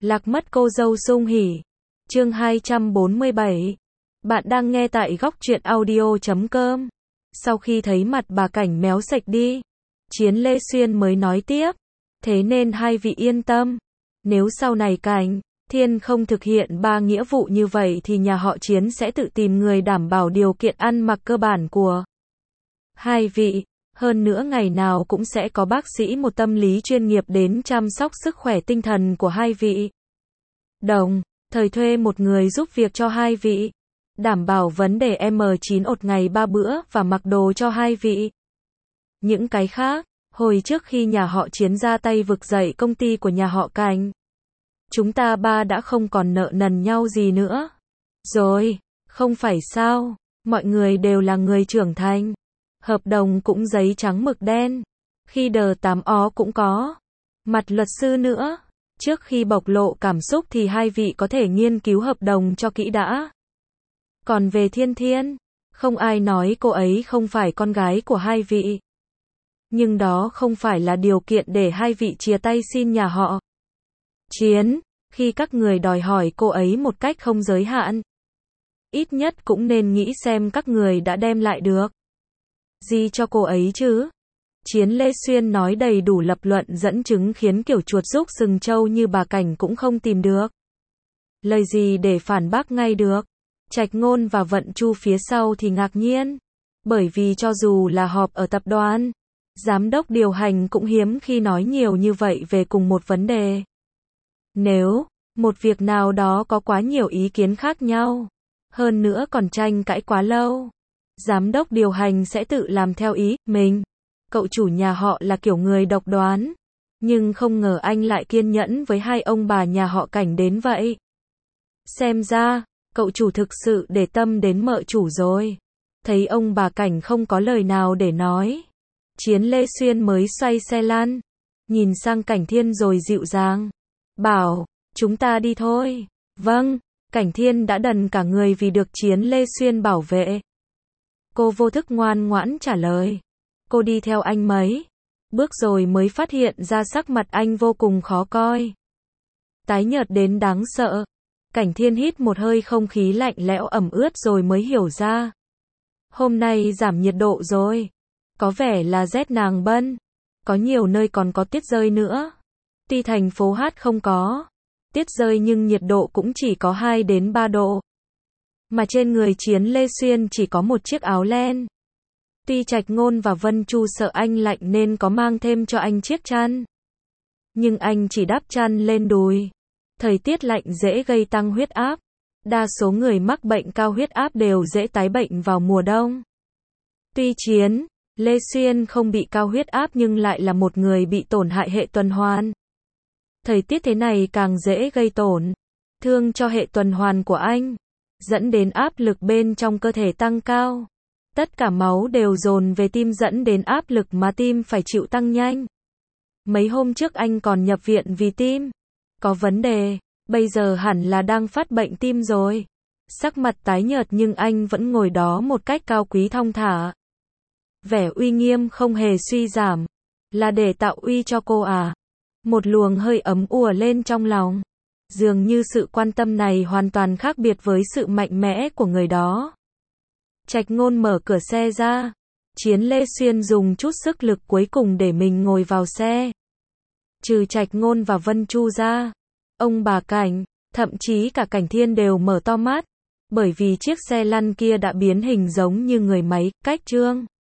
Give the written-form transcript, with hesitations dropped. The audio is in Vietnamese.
Lạc mất cô dâu sung hỉ. Chương 247. Bạn đang nghe tại góc truyện audio.com. Sau khi thấy mặt bà Cảnh méo sạch đi, Chiến Lê Xuyên mới nói tiếp. Thế nên hai vị yên tâm. Nếu sau này Cảnh Thiên không thực hiện 3 nghĩa vụ như vậy thì nhà họ Chiến sẽ tự tìm người đảm bảo điều kiện ăn mặc cơ bản của hai vị. Hơn nữa ngày nào cũng sẽ có bác sĩ một tâm lý chuyên nghiệp đến chăm sóc sức khỏe tinh thần của hai vị. Đồng thời thuê một người giúp việc cho hai vị. Đảm bảo vấn đề M9 ột ngày 3 bữa và mặc đồ cho hai vị. Những cái khác, hồi trước khi nhà họ Chiến ra tay vực dậy công ty của nhà họ Cảnh, chúng ta ba đã không còn nợ nần nhau gì nữa. Rồi, không phải sao, mọi người đều là người trưởng thành. Hợp đồng cũng giấy trắng mực đen. Khi đờ 8 ó cũng có. Mặt luật sư nữa. Trước khi bộc lộ cảm xúc thì hai vị có thể nghiên cứu hợp đồng cho kỹ đã. Còn về Thiên Thiên, không ai nói cô ấy không phải con gái của hai vị. Nhưng đó không phải là điều kiện để hai vị chia tay xin nhà họ Chiến. Khi các người đòi hỏi cô ấy một cách không giới hạn, ít nhất cũng nên nghĩ xem các người đã đem lại được gì cho cô ấy chứ. Chiến Lê Xuyên nói đầy đủ lập luận dẫn chứng khiến kiểu chuột rúc sừng trâu như bà Cảnh cũng không tìm được lời gì để phản bác ngay được. Trạch Ngôn và Vận Chu phía sau thì ngạc nhiên. Bởi vì cho dù là họp ở tập đoàn, giám đốc điều hành cũng hiếm khi nói nhiều như vậy về cùng một vấn đề. Nếu một việc nào đó có quá nhiều ý kiến khác nhau, hơn nữa còn tranh cãi quá lâu, giám đốc điều hành sẽ tự làm theo ý mình. Cậu chủ nhà họ là kiểu người độc đoán, nhưng không ngờ anh lại kiên nhẫn với hai ông bà nhà họ Cảnh đến vậy. Xem ra, cậu chủ thực sự để tâm đến mợ chủ rồi. Thấy ông bà Cảnh không có lời nào để nói, Chiến Lê Xuyên mới xoay xe lăn, nhìn sang Cảnh Thiên rồi dịu dàng bảo, chúng ta đi thôi. Vâng, Cảnh Thiên đã đần cả người vì được Chiến Lê Xuyên bảo vệ. Cô vô thức ngoan ngoãn trả lời. Cô đi theo anh mấy bước rồi mới phát hiện ra sắc mặt anh vô cùng khó coi, tái nhợt đến đáng sợ. Cảnh Thiên hít một hơi không khí lạnh lẽo ẩm ướt rồi mới hiểu ra. Hôm nay giảm nhiệt độ rồi. Có vẻ là rét nàng bân. Có nhiều nơi còn có tuyết rơi nữa. Tuy thành phố Hát không có tuyết rơi nhưng nhiệt độ cũng chỉ có 2 đến 3 độ. Mà trên người Chiến Lê Xuyên chỉ có một chiếc áo len. Tuy Trạch Ngôn và Vân Chu sợ anh lạnh nên có mang thêm cho anh chiếc chăn, nhưng anh chỉ đắp chăn lên đùi. Thời tiết lạnh dễ gây tăng huyết áp. Đa số người mắc bệnh cao huyết áp đều dễ tái bệnh vào mùa đông. Tuy Chiến Lê Xuyên không bị cao huyết áp nhưng lại là một người bị tổn hại hệ tuần hoàn. Thời tiết thế này càng dễ gây tổn thương cho hệ tuần hoàn của anh, dẫn đến áp lực bên trong cơ thể tăng cao. Tất cả máu đều dồn về tim dẫn đến áp lực mà tim phải chịu tăng nhanh. Mấy hôm trước anh còn nhập viện vì tim có vấn đề, bây giờ hẳn là đang phát bệnh tim rồi. Sắc mặt tái nhợt nhưng anh vẫn ngồi đó một cách cao quý thong thả. Vẻ uy nghiêm không hề suy giảm. Là để tạo uy cho cô à? Một luồng hơi ấm ùa lên trong lòng. Dường như sự quan tâm này hoàn toàn khác biệt với sự mạnh mẽ của người đó. Trạch Ngôn mở cửa xe ra. Chiến Lê Xuyên dùng chút sức lực cuối cùng để mình ngồi vào xe. Trừ Trạch Ngôn và Vân Chu ra, ông bà Cảnh, thậm chí cả Cảnh Thiên đều mở to mắt. Bởi vì chiếc xe lăn kia đã biến hình giống như người máy, cách trương